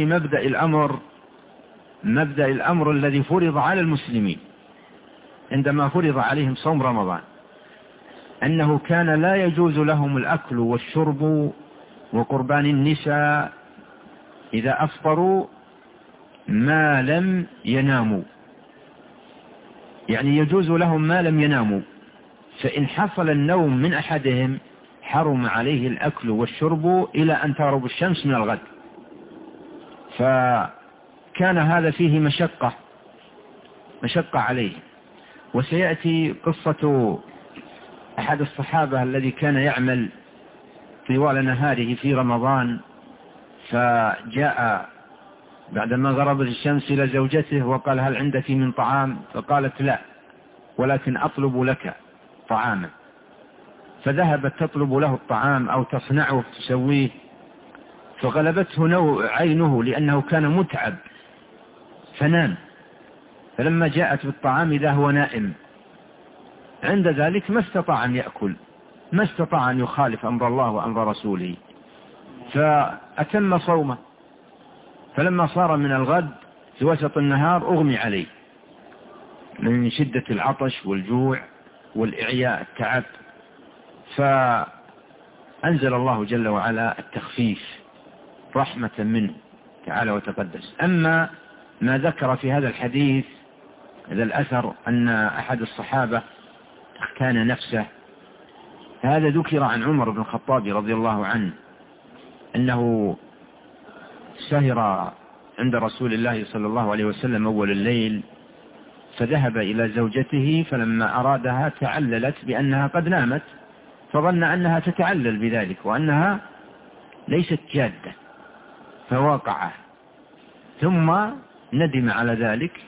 مبدأ الأمر الذي فرض على المسلمين عندما فرض عليهم صوم رمضان، أنه كان لا يجوز لهم الأكل والشرب وقربان النساء إذا أفطروا ما لم يناموا، يعني يجوز لهم ما لم يناموا، فإن حصل النوم من أحدهم حرم عليه الأكل والشرب إلى أن تغرب الشمس من الغد. فكان هذا فيه مشقة عليه. وسيأتي قصة أحد الصحابة الذي كان يعمل طوال نهاره في رمضان، فجاء بعدما غربت الشمس إلى زوجته وقال: هل عندك من طعام؟ فقالت: لا، ولكن أطلب لك طعاما. فذهبت تطلب له الطعام أو تصنعه تسويه، فغلبته عينه لأنه كان متعب فنام. فلما جاءت بالطعام إذا هو نائم. عند ذلك ما استطاع أن يأكل، ما استطاع أن يخالف أمر الله وأمر رسوله، فأتم صومه. فلما صار من الغد في وسط النهار أغمي عليه من شدة العطش والجوع والإعياء التعب، فأنزل الله جل وعلا التخفيف رحمة منه تعالى وتقدس. أما ما ذكر في هذا الحديث، هذا الأثر، أن أحد الصحابة كان نفسه، هذا ذكر عن عمر بن الخطاب رضي الله عنه أنه سهر عند رسول الله صلى الله عليه وسلم أول الليل، فذهب إلى زوجته، فلما أرادها تعللت بأنها قد نامت، فظن أنها تتعلل بذلك وأنها ليست جادة، فوقعه، ثم ندم على ذلك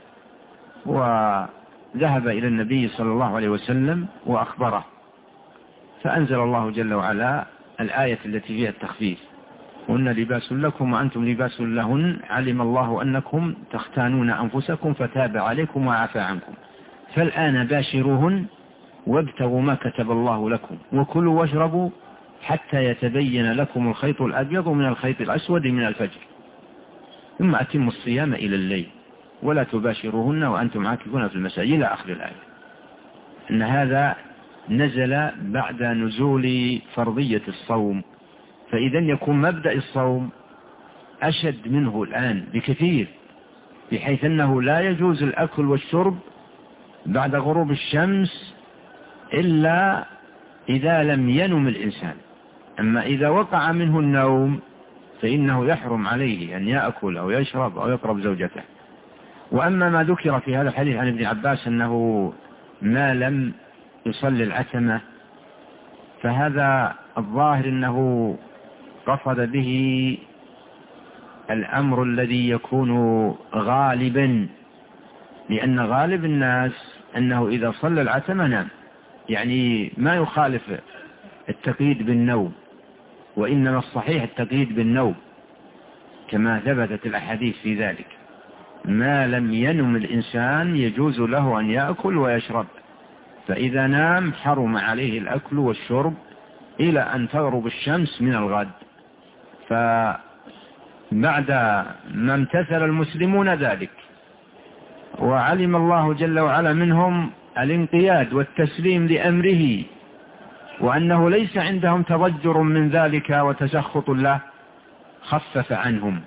وذهب إلى النبي صلى الله عليه وسلم وأخبره، فأنزل الله جل وعلا الآية التي فيها التخفيف: هن لباس لكم وأنتم لباس لهن، علم الله أنكم تختانون أنفسكم فتاب عليكم وعفى عنكم، فالآن باشروهن وابتغوا ما كتب الله لكم وكلوا واشربوا حتى يتبين لكم الخيط الأبيض من الخيط الأسود من الفجر، ثم أتموا الصيام إلى الليل ولا تباشروهن وأنتم عاكفون في المساجد، إلى آخر الآية. أن هذا نزل بعد نزول فرضية الصوم، فإذا يكون مبدأ الصوم أشد منه الآن بكثير، بحيث أنه لا يجوز الأكل والشرب بعد غروب الشمس إلا إذا لم ينم الإنسان، أما إذا وقع منه النوم فإنه يحرم عليه أن يأكل أو يشرب أو يقرب زوجته. وأما ما ذكر في هذا الحديث عن ابن عباس أنه ما لم يصلي العتمة، فهذا الظاهر أنه قصد به الأمر الذي يكون غالبا، لأن غالب الناس أنه إذا صلى العتمة نام، يعني ما يخالف التقييد بالنوم، وإنما الصحيح التقييد بالنوم كما ثبتت الأحاديث في ذلك. ما لم ينم الإنسان يجوز له أن يأكل ويشرب، فإذا نام حرم عليه الأكل والشرب إلى أن تغرب الشمس من الغد. فبعد ما امتثل المسلمون ذلك وعلم الله جل وعلا منهم الانقياد والتسليم لأمره، وأنه ليس عندهم تضجر من ذلك وتسخط له، خفف عنهم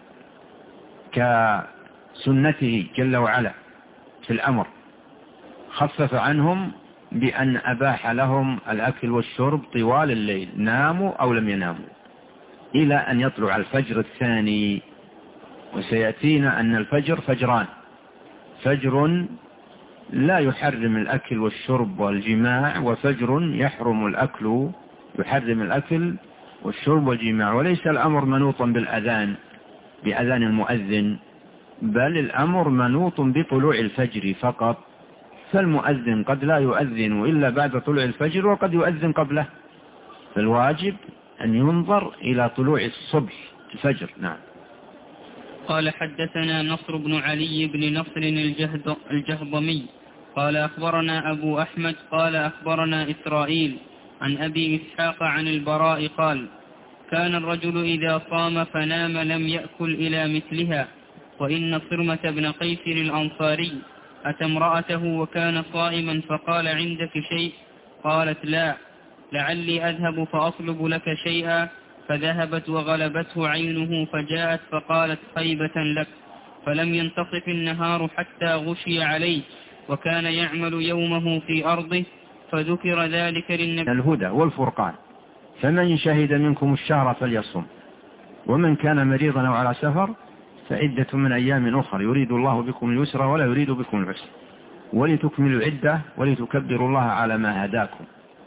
كسنته جل وعلا في الأمر، خفف عنهم بأن أباح لهم الأكل والشرب طوال الليل، ناموا أو لم يناموا، إلى أن يطلع الفجر الثاني. وسيأتينا أن الفجر فجران: فجر لا يحرم الأكل والشرب والجماع، وفجر يحرم الأكل يحرم الأكل والشرب والجماع. وليس الأمر منوطا بالأذان بأذان المؤذن، بل الأمر منوط بطلوع الفجر فقط، فالمؤذن قد لا يؤذن إلا بعد طلوع الفجر وقد يؤذن قبله، فالواجب أن ينظر إلى طلوع الصبح الفجر. نعم. قال حدثنا نصر بن علي بن نصر الجهضمي قال أخبرنا أبو أحمد قال أخبرنا إسرائيل عن أبي إسحاق عن البراء قال: كان الرجل إذا صام فنام لم يأكل إلى مثلها. وإن صرمة بن قيس الأنصاري أتى امرأته وكان صائما فقال: عندك شيء؟ قالت: لا، لعلي أذهب فأطلب لك شيئا. فذهبت وغلبته عينه فجاءت فقالت: خيبة لك. فلم ينتصف النهار حتى غشي عليه، وكان يعمل يومه في أرضه، فذكر ذلك للنبي. الهدى والفرقان: فمن شهد منكم الشهر فليصم، ومن كان مريضا أو على سفر فعدة من أيام أخر، يريد الله بكم اليسر ولا يريد بكم العسر، ولتكملوا العدة ولتكبروا الله على ما هداكم.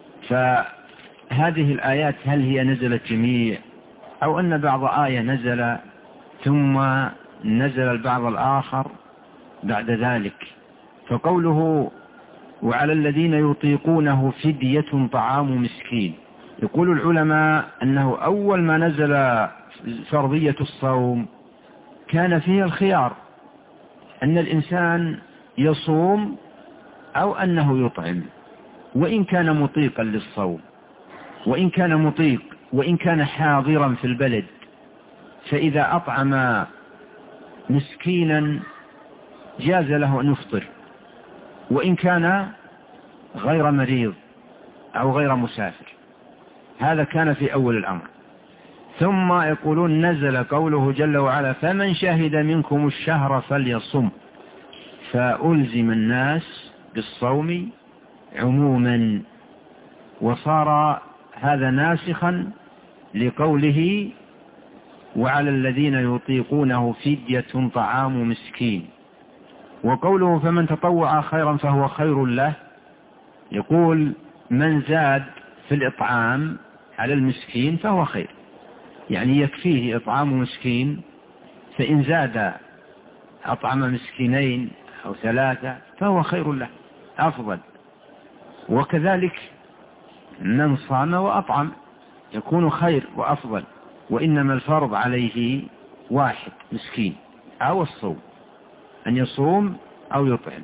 فهذه الآيات هل هي نزلت جميع، أو أن بعض آية نزل ثم نزل البعض الآخر بعد ذلك؟ فقوله: وعلى الذين يطيقونه فدية طعام مسكين، يقول العلماء أنه أول ما نزل فرضية الصوم كان فيه الخيار، أن الإنسان يصوم أو أنه يطعم، وإن كان مطيقا للصوم، وإن كان مطيق، وإن كان حاضرا في البلد، فإذا أطعم مسكينا جاز له أن يفطر، وإن كان غير مريض أو غير مسافر. هذا كان في أول الأمر. ثم يقولون نزل قوله جل وعلا: فمن شهد منكم الشهر فليصم، فألزم الناس بالصوم عموما، وصار هذا ناسخا لقوله: وعلى الذين يطيقونه فدية طعام مسكين. وقوله: فمن تطوع خيرا فهو خير له، يقول من زاد في الإطعام على المسكين فهو خير، يعني يكفيه إطعام مسكين، فإن زاد أطعم مسكينين أو ثلاثة فهو خير له أفضل. وكذلك من صام وأطعم يكون خير وأفضل، وإنما الفرض عليه واحد مسكين أو الصوم، أن يصوم أو يطعم.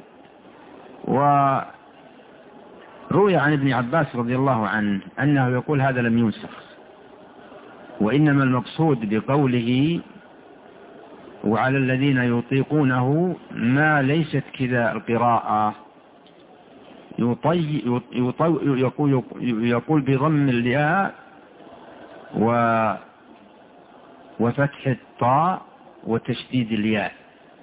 وروي عن ابن عباس رضي الله عنه أنه يقول: هذا لم ينسخ، وإنما المقصود بقوله وعلى الذين يطيقونه ما ليست كذا القراءة، يقول بضم الياء وفتح الطاء وتشديد الياء،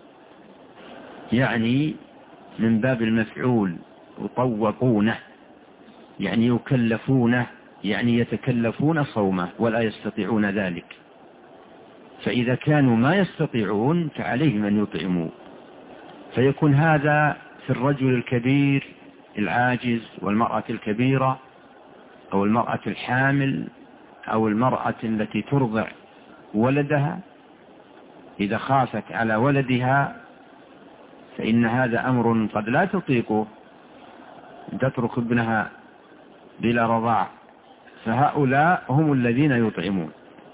يعني من باب المفعول، يطوقونه يعني يكلفونه يعني يتكلفون صومه ولا يستطيعون ذلك، فإذا كانوا ما يستطيعون فعليهم أن يطعموا، فيكون هذا في الرجل الكبير العاجز والمرأة الكبيرة أو المرأة الحامل أو المرأة التي ترضع ولدها إذا خافت على ولدها، فإن هذا أمر قد لا تطيقه، تترك ابنها بلا رضاع، فهؤلاء هم الذين يطعمون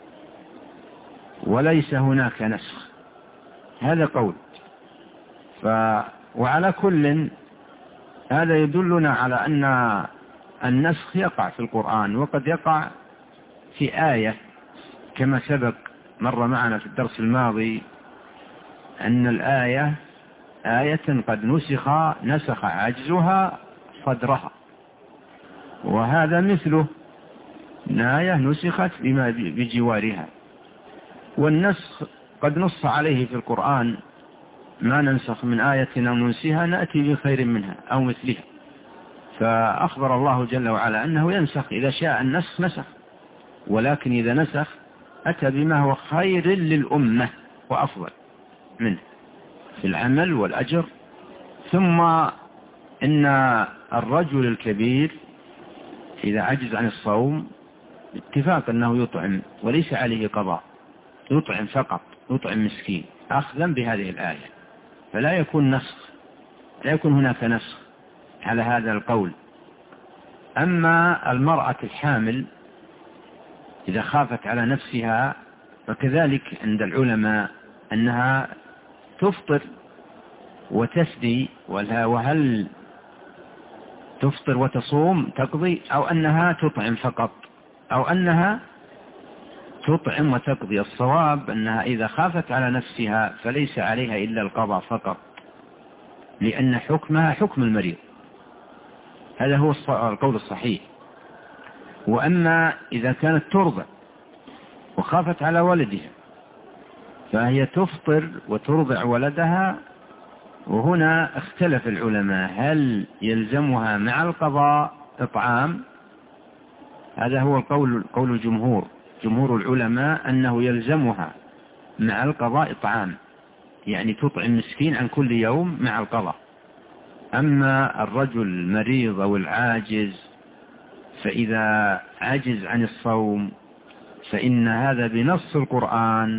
وليس هناك نسخ. هذا قول. وعلى كل هذا يدلنا على أن النسخ يقع في القرآن، وقد يقع في آية كما سبق مر معنا في الدرس الماضي أن الآية آية قد نسخ عجزها صدرها، وهذا مثله آية نسخت بما بجوارها. والنسخ قد نص عليه في القرآن: ما ننسخ من آية أو ننسها نأتي بخير منها أو مثلها. فأخبر الله جل وعلا أنه ينسخ، إذا شاء النسخ نسخ، ولكن إذا نسخ أتى بما هو خير للأمة وأفضل منه في العمل والأجر. ثم إن الرجل الكبير إذا عجز عن الصوم اتفاق أنه يطعم وليس عليه قضاء، يطعم فقط، يطعم مسكين أخذا بهذه الآية، فلا يكون نسخ، لا يكون هناك نسخ على هذا القول. أما المرأة الحامل إذا خافت على نفسها فكذلك عند العلماء أنها تفطر وتسدي، وهل تفطر وتصوم تقضي، أو أنها تطعم فقط، أو أنها تطعم وتقضي. الصواب أنها إذا خافت على نفسها فليس عليها إلا القضاء فقط، لأن حكمها حكم المريض. هذا هو القول الصحيح. وأما إذا كانت ترضع وخافت على ولدها فهي تفطر وترضع ولدها، وهنا اختلف العلماء هل يلزمها مع القضاء إطعام. هذا هو قول جمهور العلماء أنه يلزمها مع القضاء إطعام، يعني تطعم مسكين عن كل يوم مع القضاء. أما الرجل المريض أو العاجز فإذا عجز عن الصوم فإن هذا بنص القرآن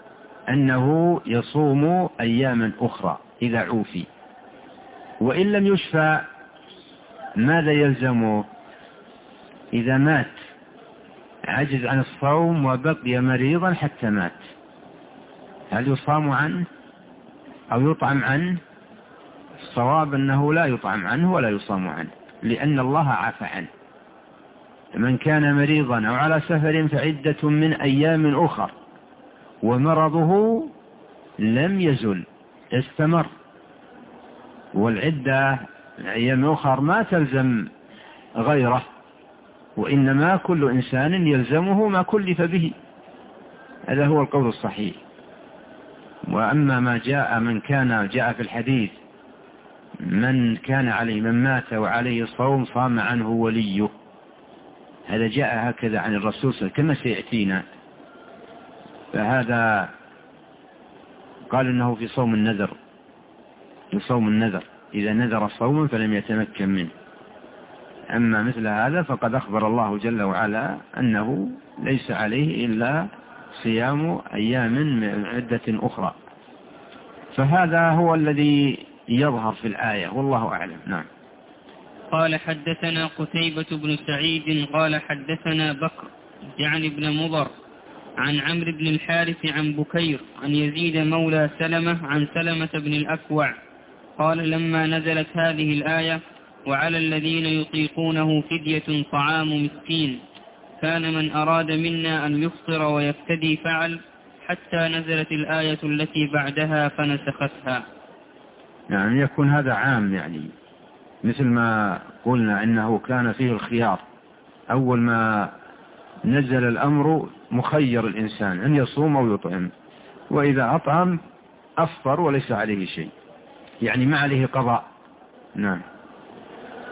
أنه يصوم أياما أخرى إذا عوفي. وإن لم يشفى ماذا يلزمه؟ إذا مات عجز عن الصوم وبقي مريضا حتى مات، هل يصام عنه أو يطعم عنه؟ الصواب أنه لا يطعم عنه ولا يصام عنه، لأن الله عفى عنه. من كان مريضا أو على سفر فعدة من أيام أخر، ومرضه لم يزل استمر. والعدة أيام أخر ما تلزم غيره، وإنما كل إنسان يلزمه ما كلف به. هذا هو القول الصحيح. وأما ما جاء في الحديث من كان عليه من مات وعليه صوم صام عنه وليه، هذا جاء هكذا عن الرسول صلى الله عليه وسلم كما سيأتينا. فهذا قال إنه في صوم النذر إذا نذر صوما فلم يتمكن منه. أما مثل هذا فقد أخبر الله جل وعلا أنه ليس عليه إلا صيام أيام من عدة أخرى. فهذا هو الذي يظهر في الآية، والله أعلم. نعم. قال حدثنا قتيبة بن سعيد قال حدثنا بكر يعني بن مضر عن عمرو بن الحارث عن بكير عن يزيد مولى سلمة عن سلمة بن الأكوع قال لما نزلت هذه الآية وعلى الذين يطيقونه فدية طعام مسكين كان من أراد منا أن يفطر ويفتدي فعل حتى نزلت الآية التي بعدها فنسختها. يعني يكون هذا عام، يعني مثل ما قلنا إنه كان فيه الخيار. أول ما نزل الأمر مخير الإنسان أن يصوم أو يطعم، وإذا أطعم أفطر وليس عليه شيء، يعني ما عليه قضاء. نعم.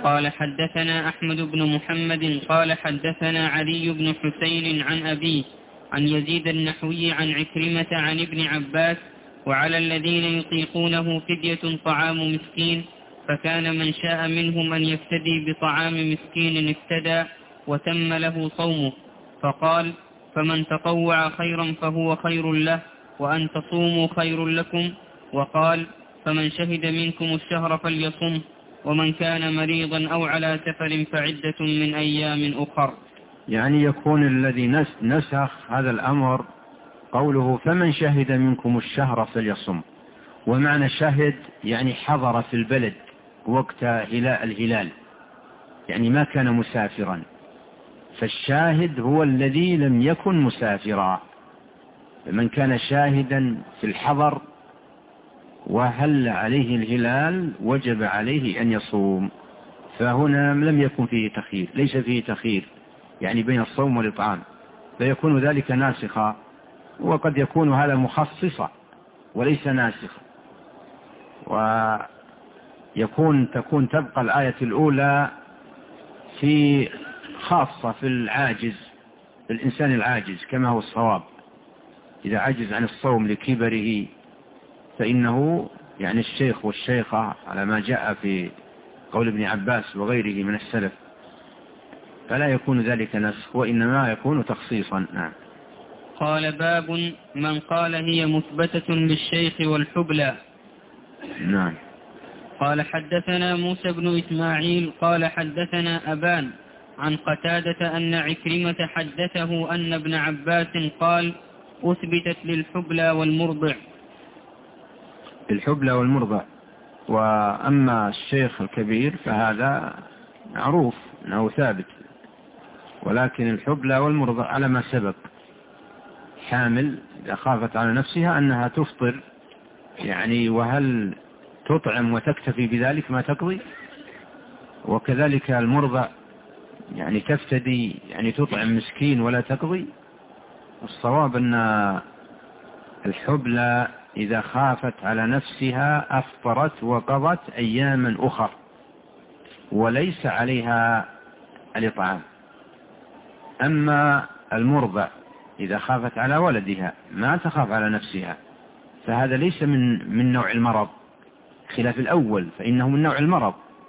قال حدثنا أحمد بن محمد قال حدثنا علي بن حسين عن أبيه عن يزيد النحوي عن عكرمة عن ابن عباس وعلى الذين يطيقونه فدية طعام مسكين فكان من شاء منهم أن يفتدي بطعام مسكين افتدى وتم له صومه. فقال فمن تطوع خيرا فهو خير له وأن تصوموا خير لكم. وقال فمن شهد منكم الشهر فليصم ومن كان مريضا أو على سفر فعدة من أيام أخر. يعني يكون الذي نسخ هذا الأمر قوله فمن شهد منكم الشهر فليصم، ومعنى شهد يعني حضر في البلد وقت الهلال، يعني ما كان مسافرا، فالشاهد هو الذي لم يكن مسافرا. فمن كان شاهدا في الحضر وهل عليه الهلال وجب عليه أن يصوم، فهنا لم يكن فيه تخيير، ليس فيه تخيير يعني بين الصوم والإطعام، فيكون ذلك ناسخا، وقد يكون هذا مخصصا وليس ناسخا، تكون تبقى الآية الأولى في خاصة في العاجز، في الإنسان العاجز كما هو الصواب، إذا عجز عن الصوم لكبره فإنه يعني الشيخ والشيخة على ما جاء في قول ابن عباس وغيره من السلف، فلا يكون ذلك نسخ وإنما يكون تخصيصا. نعم. قال باب من قال هي مثبتة بالشيخ والحبلى. نعم. قال حدثنا موسى بن إسماعيل قال حدثنا أبان عن قتادة أن عكرمة حدثه أن ابن عباس قال أثبتت للحبلى والمرضع. الحبلى والمرضع. وأما الشيخ الكبير فهذا معروف أنه ثابت، ولكن الحبلى والمرضع على ما سبق، حامل إذا خافت على نفسها أنها تفطر يعني وهل تطعم وتكتفي بذلك ما تقضي، وكذلك المرضع يعني تفتدي يعني تطعم مسكين ولا تقضي. الصواب أن الحبلى إذا خافت على نفسها أفطرت وقضت أياما أخر وليس عليها الإطعام. أما المرضع إذا خافت على ولدها ما تخاف على نفسها فهذا ليس من نوع المرض، خلاف الأول فإنه من نوع المرض.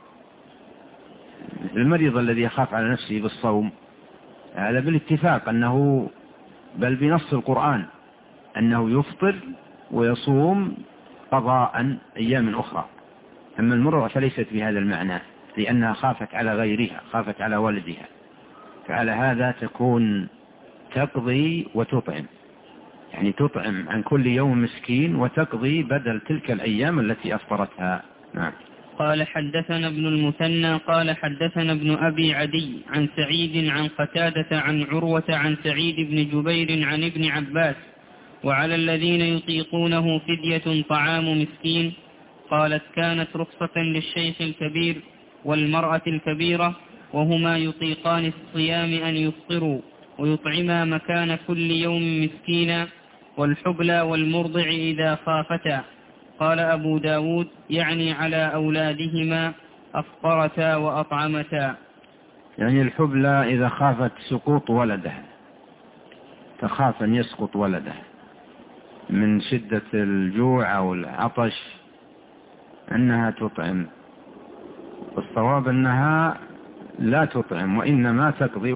المريض الذي يخاف على نفسه بالصوم هذا بالاتفاق أنه بل بنص القرآن أنه يفطر ويصوم قضاء أيام أخرى. أما المرضع فليست بهذا المعنى، لأنها خافت على غيرها، خافت على ولدها، فعلى هذا تكون تقضي وتطعم، يعني تطعم عن كل يوم مسكين وتقضي بدل تلك الأيام التي أفطرتها. نعم. قال حدثنا ابن المثنى قال حدثنا ابن أبي عدي عن سعيد عن قتادة عن عروة عن سعيد بن جبير عن ابن عباس وعلى الذين يطيقونه فدية طعام مسكين. قالت كانت رخصة للشيخ الكبير والمرأة الكبيرة وهما يطيقان الصيام أن يفطروا ويطعما مكان كل يوم مسكينا، والحبلى والمرضع إذا خافتا. قال أبو داود يعني على أولادهما أفطرتا وأطعمتا. يعني الحبلى إذا خافت سقوط ولدها، تخاف أن يسقط ولدها من شدة الجوع أو العطش أنها تطعم، والصواب أنها لا تطعم وإنما تقضي